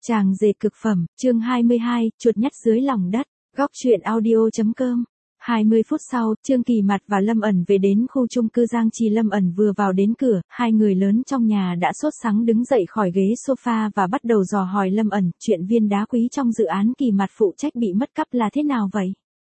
Chàng rể cực phẩm, chương 22, chuột nhắt dưới lòng đất, góc truyện audio.com. 20 phút sau, Trương Kỳ Mạt và Lâm ẩn về đến khu chung cư Giang Trì. Lâm ẩn vừa vào đến cửa, hai người lớn trong nhà đã sốt sắng đứng dậy khỏi ghế sofa và bắt đầu dò hỏi Lâm ẩn, chuyện viên đá quý trong dự án Kỳ Mạt phụ trách bị mất cắp là thế nào vậy?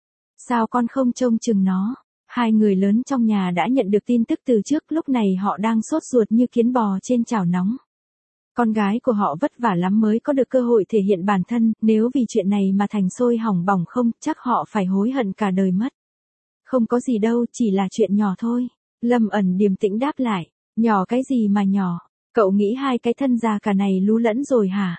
Sao con không trông chừng nó? Hai người lớn trong nhà đã nhận được tin tức từ trước, lúc này họ đang sốt ruột như kiến bò trên chảo nóng. Con gái của họ vất vả lắm mới có được cơ hội thể hiện bản thân, nếu vì chuyện này mà thành sôi hỏng bỏng không, chắc họ phải hối hận cả đời mất. Không có gì đâu, chỉ là chuyện nhỏ thôi. Lâm ẩn điềm tĩnh đáp lại, nhỏ cái gì mà nhỏ, cậu nghĩ hai cái thân già cả này lú lẫn rồi hả?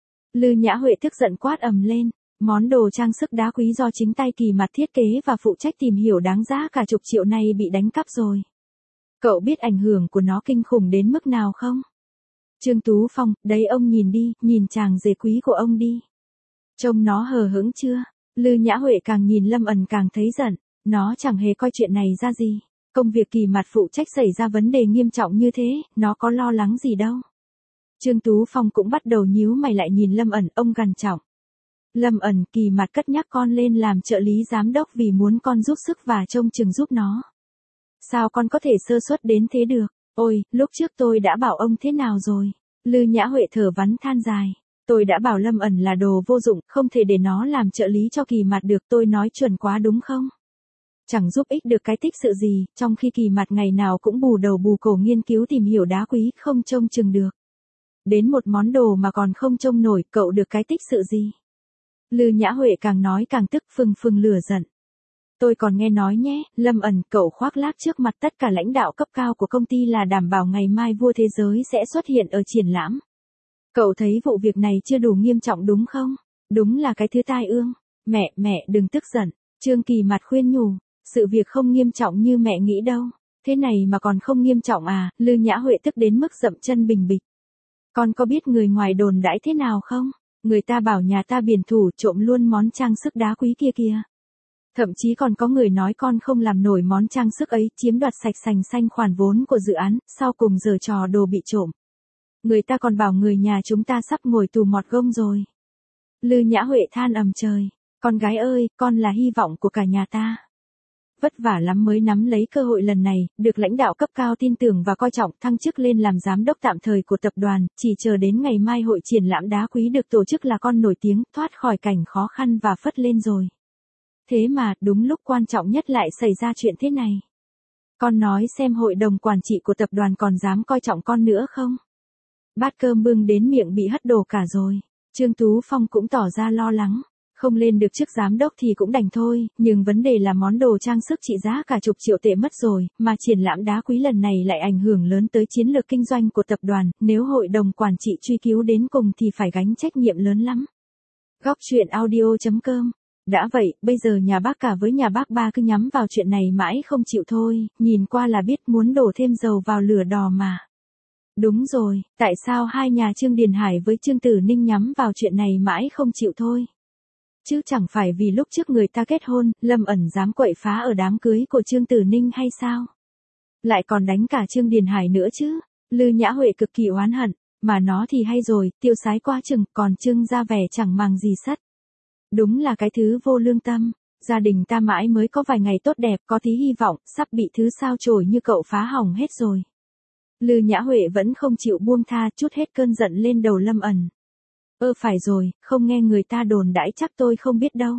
Lư Nhã Huệ tức giận quát ầm lên, món đồ trang sức đá quý do chính tay Kỳ Mạt thiết kế và phụ trách tìm hiểu đáng giá cả chục triệu này bị đánh cắp rồi. Cậu biết ảnh hưởng của nó kinh khủng đến mức nào không? Trương Tú Phong, đấy ông nhìn đi, nhìn chàng rể quý của ông đi. Trông nó hờ hững chưa? Lư Nhã Huệ càng nhìn Lâm ẩn càng thấy giận, nó chẳng hề coi chuyện này ra gì. Công việc Kỳ Mạt phụ trách xảy ra vấn đề nghiêm trọng như thế, nó có lo lắng gì đâu. Trương Tú Phong cũng bắt đầu nhíu mày lại nhìn Lâm ẩn, ông gằn giọng. Lâm ẩn, Kỳ Mạt cất nhắc con lên làm trợ lý giám đốc vì muốn con giúp sức và trông chừng giúp nó. Sao con có thể sơ suất đến thế được? Ôi, lúc trước tôi đã bảo ông thế nào rồi? Lư Nhã Huệ thở vắn than dài. Tôi đã bảo Lâm ẩn là đồ vô dụng, không thể để nó làm trợ lý cho Kỳ Mạt được, tôi nói chuẩn quá đúng không? Chẳng giúp ích được cái tích sự gì, trong khi Kỳ Mạt ngày nào cũng bù đầu bù cổ nghiên cứu tìm hiểu đá quý, không trông chừng được. Đến một món đồ mà còn không trông nổi, cậu được cái tích sự gì? Lư Nhã Huệ càng nói càng tức, phừng phừng lửa giận. Tôi còn nghe nói nhé, Lâm ẩn, cậu khoác lác trước mặt tất cả lãnh đạo cấp cao của công ty là đảm bảo ngày mai vua thế giới sẽ xuất hiện ở triển lãm. Cậu thấy vụ việc này chưa đủ nghiêm trọng đúng không? Đúng là cái thứ tai ương. Mẹ đừng tức giận. Trương Kỳ Mạt khuyên nhủ, sự việc không nghiêm trọng như mẹ nghĩ đâu. Thế này mà còn không nghiêm trọng à? Lư Nhã Huệ tức đến mức dậm chân bình bịch. Con có biết người ngoài đồn đãi thế nào không? Người ta bảo nhà ta biển thủ trộm luôn món trang sức đá quý kia kìa. Thậm chí còn có người nói con không làm nổi món trang sức ấy, chiếm đoạt sạch sành xanh khoản vốn của dự án, sau cùng giở trò đồ bị trộm. Người ta còn bảo người nhà chúng ta sắp ngồi tù mọt gông rồi. Lư Nhã Huệ than ầm trời, con gái ơi, con là hy vọng của cả nhà ta. Vất vả lắm mới nắm lấy cơ hội lần này, được lãnh đạo cấp cao tin tưởng và coi trọng, thăng chức lên làm giám đốc tạm thời của tập đoàn, chỉ chờ đến ngày mai hội triển lãm đá quý được tổ chức là con nổi tiếng, thoát khỏi cảnh khó khăn và phất lên rồi. Thế mà, đúng lúc quan trọng nhất lại xảy ra chuyện thế này. Con nói xem hội đồng quản trị của tập đoàn còn dám coi trọng con nữa không? Bát cơm bưng đến miệng bị hất đổ cả rồi. Trương Tú Phong cũng tỏ ra lo lắng. Không lên được chức giám đốc thì cũng đành thôi, nhưng vấn đề là món đồ trang sức trị giá cả chục triệu tệ mất rồi, mà triển lãm đá quý lần này lại ảnh hưởng lớn tới chiến lược kinh doanh của tập đoàn, nếu hội đồng quản trị truy cứu đến cùng thì phải gánh trách nhiệm lớn lắm. Góc truyện audio.com. Đã vậy, bây giờ nhà bác cả với nhà bác ba cứ nhắm vào chuyện này mãi không chịu thôi, nhìn qua là biết muốn đổ thêm dầu vào lửa đỏ mà. Đúng rồi, tại sao hai nhà Trương Điền Hải với Trương Tử Ninh nhắm vào chuyện này mãi không chịu thôi? Chứ chẳng phải vì lúc trước người ta kết hôn, Lâm ẩn dám quậy phá ở đám cưới của Trương Tử Ninh hay sao? Lại còn đánh cả Trương Điền Hải nữa chứ? Lư Nhã Huệ cực kỳ oán hận, mà nó thì hay rồi, tiêu sái quá chừng, còn Trương ra vẻ chẳng màng gì sắt. Đúng là cái thứ vô lương tâm, gia đình ta mãi mới có vài ngày tốt đẹp, có tí hy vọng, sắp bị thứ sao chổi như cậu phá hỏng hết rồi. Lư Nhã Huệ vẫn không chịu buông tha, trút hết cơn giận lên đầu Lâm ẩn. Phải rồi, không nghe người ta đồn đãi chắc tôi không biết đâu.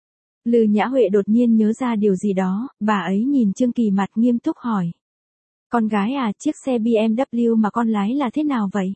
Lư Nhã Huệ đột nhiên nhớ ra điều gì đó, bà ấy nhìn Trương Kỳ Mạt nghiêm túc hỏi. Con gái à, chiếc xe BMW mà con lái là thế nào vậy?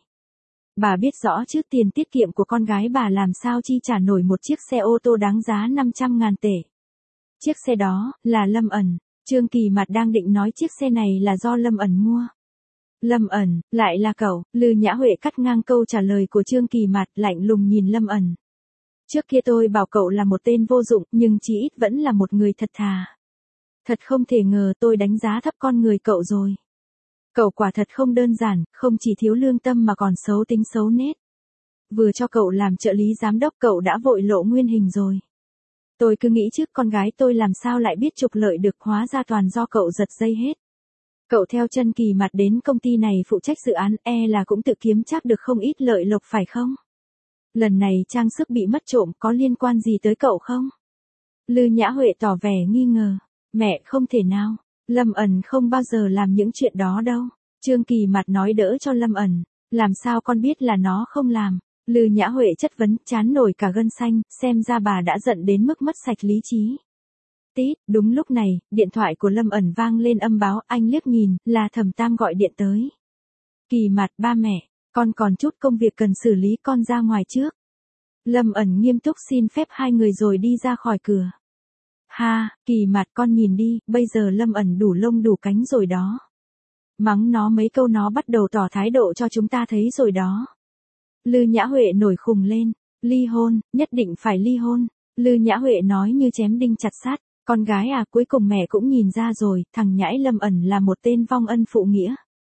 Bà biết rõ chứ, tiền tiết kiệm của con gái bà làm sao chi trả nổi một chiếc xe ô tô đáng giá 500.000 tệ. Chiếc xe đó, là Lâm ẩn. Trương Kỳ Mạt đang định nói chiếc xe này là do Lâm ẩn mua. Lâm ẩn, lại là cậu? Lư Nhã Huệ cắt ngang câu trả lời của Trương Kỳ Mạt, lạnh lùng nhìn Lâm ẩn. Trước kia tôi bảo cậu là một tên vô dụng, nhưng chí ít vẫn là một người thật thà. Thật không thể ngờ tôi đánh giá thấp con người cậu rồi. Cậu quả thật không đơn giản, không chỉ thiếu lương tâm mà còn xấu tính xấu nết. Vừa cho cậu làm trợ lý giám đốc cậu đã vội lộ nguyên hình rồi. Tôi cứ nghĩ trước con gái tôi làm sao lại biết trục lợi được, hóa ra toàn do cậu giật dây hết. Cậu theo chân Kỳ Mạt đến công ty này phụ trách dự án, là cũng tự kiếm chắc được không ít lợi lộc phải không? Lần này trang sức bị mất trộm có liên quan gì tới cậu không? Lư Nhã Huệ tỏ vẻ nghi ngờ. Mẹ không thể nào, Lâm ẩn không bao giờ làm những chuyện đó đâu. Trương Kỳ mặt nói đỡ cho Lâm ẩn. Làm sao con biết là nó không làm? Lư Nhã Huệ chất vấn, chán nổi cả gân xanh, xem ra bà đã giận đến mức mất sạch lý trí. Tít, đúng lúc này, điện thoại của Lâm ẩn vang lên âm báo, anh liếc nhìn, là Thẩm Tam gọi điện tới. Kỳ mặt, ba mẹ, con còn chút công việc cần xử lý, con ra ngoài trước. Lâm ẩn nghiêm túc xin phép hai người rồi đi ra khỏi cửa. Ha, Kỳ mặt con nhìn đi, bây giờ Lâm ẩn đủ lông đủ cánh rồi đó. Mắng nó mấy câu nó bắt đầu tỏ thái độ cho chúng ta thấy rồi đó. Lư Nhã Huệ nổi khùng lên, ly hôn, nhất định phải ly hôn. Lư Nhã Huệ nói như chém đinh chặt sắt, con gái à, cuối cùng mẹ cũng nhìn ra rồi, thằng nhãi Lâm ẩn là một tên vong ân phụ nghĩa.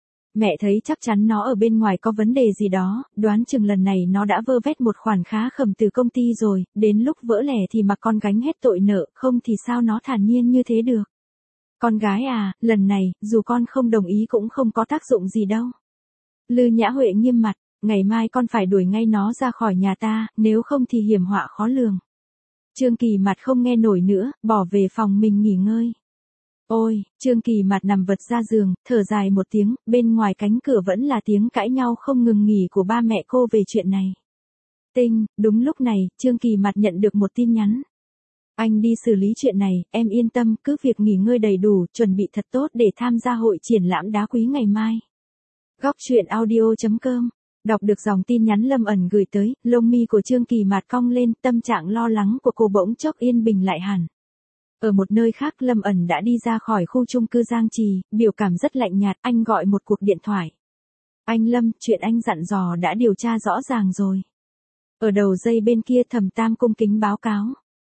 Mẹ thấy chắc chắn nó ở bên ngoài có vấn đề gì đó, đoán chừng lần này nó đã vơ vét một khoản khá khẩm từ công ty rồi, đến lúc vỡ lẻ thì mặc con gánh hết tội nợ, không thì sao nó thản nhiên như thế được. Con gái à, lần này, dù con không đồng ý cũng không có tác dụng gì đâu. Lư Nhã Huệ nghiêm mặt, ngày mai con phải đuổi ngay nó ra khỏi nhà ta, nếu không thì hiểm họa khó lường. Trương Kỳ mặt không nghe nổi nữa, bỏ về phòng mình nghỉ ngơi. Ôi, Trương Kỳ mặt nằm vật ra giường, thở dài một tiếng, bên ngoài cánh cửa vẫn là tiếng cãi nhau không ngừng nghỉ của ba mẹ cô về chuyện này. Tinh, đúng lúc này, Trương Kỳ mặt nhận được một tin nhắn. Anh đi xử lý chuyện này, em yên tâm, cứ việc nghỉ ngơi đầy đủ, chuẩn bị thật tốt để tham gia hội triển lãm đá quý ngày mai. Góc truyện audio.com. Đọc được dòng tin nhắn Lâm ẩn gửi tới, lông mi của Trương Kỳ mạt cong lên, tâm trạng lo lắng của cô bỗng chốc yên bình lại hẳn. Ở một nơi khác Lâm ẩn đã đi ra khỏi khu chung cư Giang Trì, biểu cảm rất lạnh nhạt, anh gọi một cuộc điện thoại. Anh Lâm, chuyện anh dặn dò đã điều tra rõ ràng rồi. Ở đầu dây bên kia Thẩm Tam cung kính báo cáo.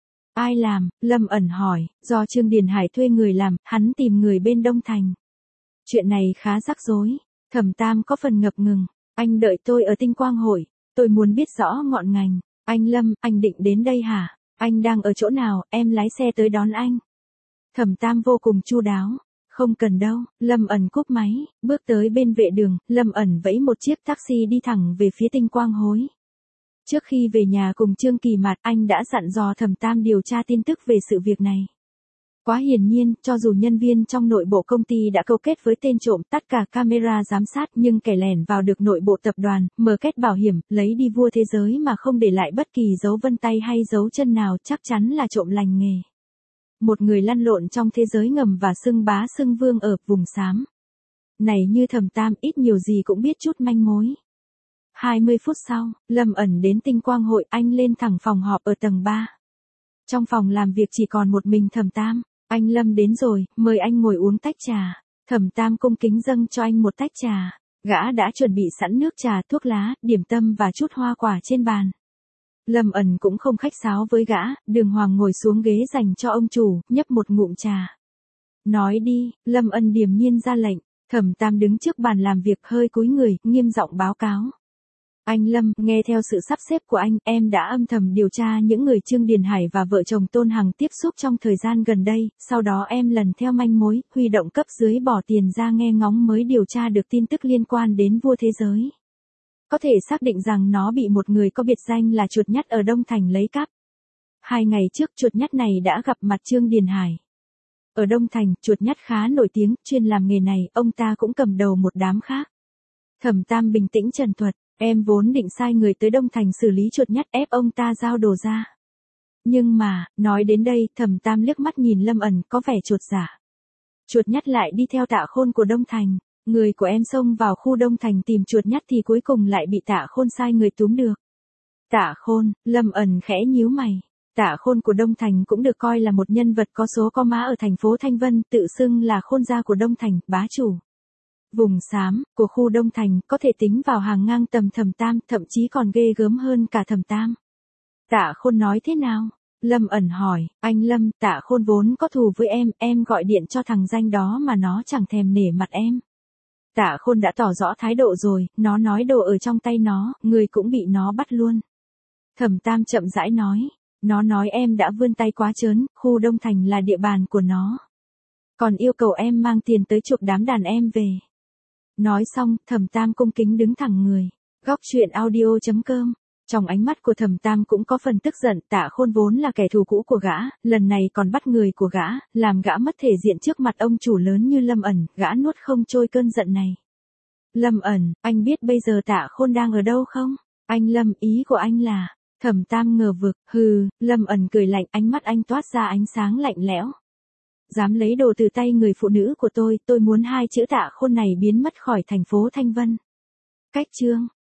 Ai làm? Lâm ẩn hỏi, do Trương Điền Hải thuê người làm, hắn tìm người bên Đông Thành. Chuyện này khá rắc rối. Thẩm Tam có phần ngập ngừng. Anh đợi tôi ở Tinh Quang Hội. Tôi muốn biết rõ ngọn ngành. Anh Lâm, anh định đến đây hả? Anh đang ở chỗ nào, em lái xe tới đón anh. Thẩm Tam vô cùng chu đáo. Không cần đâu, Lâm ẩn cúp máy, bước tới bên vệ đường, Lâm ẩn vẫy một chiếc taxi đi thẳng về phía Tinh Quang Hối. Trước khi về nhà cùng Trương Kỳ Mạt, anh đã dặn dò Thẩm Tam điều tra tin tức về sự việc này. Quá hiển nhiên, cho dù nhân viên trong nội bộ công ty đã câu kết với tên trộm tắt cả camera giám sát nhưng kẻ lẻn vào được nội bộ tập đoàn, mở két bảo hiểm, lấy đi vua thế giới mà không để lại bất kỳ dấu vân tay hay dấu chân nào chắc chắn là trộm lành nghề. Một người lăn lộn trong thế giới ngầm và xưng bá xưng vương ở vùng xám. Này như Thẩm Tam ít nhiều gì cũng biết chút manh mối. 20 phút sau, Lâm ẩn đến Tinh Quang Hội, anh lên thẳng phòng họp ở tầng 3. Trong phòng làm việc chỉ còn một mình Thẩm Tam. Anh Lâm đến rồi, mời anh ngồi uống tách trà. Thẩm Tam cung kính dâng cho anh một tách trà. Gã đã chuẩn bị sẵn nước trà, thuốc lá, điểm tâm và chút hoa quả trên bàn. Lâm ẩn cũng không khách sáo với gã, đường hoàng ngồi xuống ghế dành cho ông chủ, nhấp một ngụm trà. Nói đi, Lâm ẩn điềm nhiên ra lệnh. Thẩm Tam đứng trước bàn làm việc hơi cúi người, nghiêm giọng báo cáo. Anh Lâm, nghe theo sự sắp xếp của anh, em đã âm thầm điều tra những người Trương Điền Hải và vợ chồng Tôn Hằng tiếp xúc trong thời gian gần đây, sau đó em lần theo manh mối, huy động cấp dưới bỏ tiền ra nghe ngóng mới điều tra được tin tức liên quan đến vua thế giới. Có thể xác định rằng nó bị một người có biệt danh là Chuột Nhắt ở Đông Thành lấy cắp. 2 ngày trước Chuột Nhắt này đã gặp mặt Trương Điền Hải. Ở Đông Thành, Chuột Nhắt khá nổi tiếng, chuyên làm nghề này, ông ta cũng cầm đầu một đám khác. Thẩm Tam bình tĩnh trần thuật. Em vốn định sai người tới Đông Thành xử lý Chuột Nhắt ép ông ta giao đồ ra. Nhưng mà, nói đến đây, Thẩm Tam liếc mắt nhìn Lâm ẩn có vẻ chột dạ. Chuột Nhắt lại đi theo Tạ Khôn của Đông Thành. Người của em xông vào khu Đông Thành tìm Chuột Nhắt thì cuối cùng lại bị Tạ Khôn sai người túm được. Tạ Khôn, Lâm ẩn khẽ nhíu mày. Tạ Khôn của Đông Thành cũng được coi là một nhân vật có số có má ở thành phố Thanh Vân, tự xưng là Khôn gia của Đông Thành, bá chủ. Vùng xám của khu Đông Thành có thể tính vào hàng ngang tầm Thẩm Tam, thậm chí còn ghê gớm hơn cả Thẩm Tam. Tạ Khôn nói thế nào? Lâm ẩn hỏi, anh Lâm, Tạ Khôn vốn có thù với em gọi điện cho thằng danh đó mà nó chẳng thèm nể mặt em. Tạ Khôn đã tỏ rõ thái độ rồi, nó nói đồ ở trong tay nó, người cũng bị nó bắt luôn. Thẩm Tam chậm rãi nói, nó nói em đã vươn tay quá trớn, khu Đông Thành là địa bàn của nó. Còn yêu cầu em mang tiền tới chuộc đám đàn em về. Nói xong, Thẩm Tam cung kính đứng thẳng người. Góc truyện audio.com Trong ánh mắt của Thẩm Tam cũng có phần tức giận, Tạ Khôn vốn là kẻ thù cũ của gã, lần này còn bắt người của gã, làm gã mất thể diện trước mặt ông chủ lớn như Lâm ẩn, gã nuốt không trôi cơn giận này. Lâm ẩn, anh biết bây giờ Tạ Khôn đang ở đâu không? Anh Lâm, ý của anh là... Thẩm Tam ngờ vực, hừ, Lâm ẩn cười lạnh, ánh mắt anh toát ra ánh sáng lạnh lẽo. Dám lấy đồ từ tay người phụ nữ của tôi muốn hai chữ Tạ Khôn này biến mất khỏi thành phố Thanh Vân. Cách chương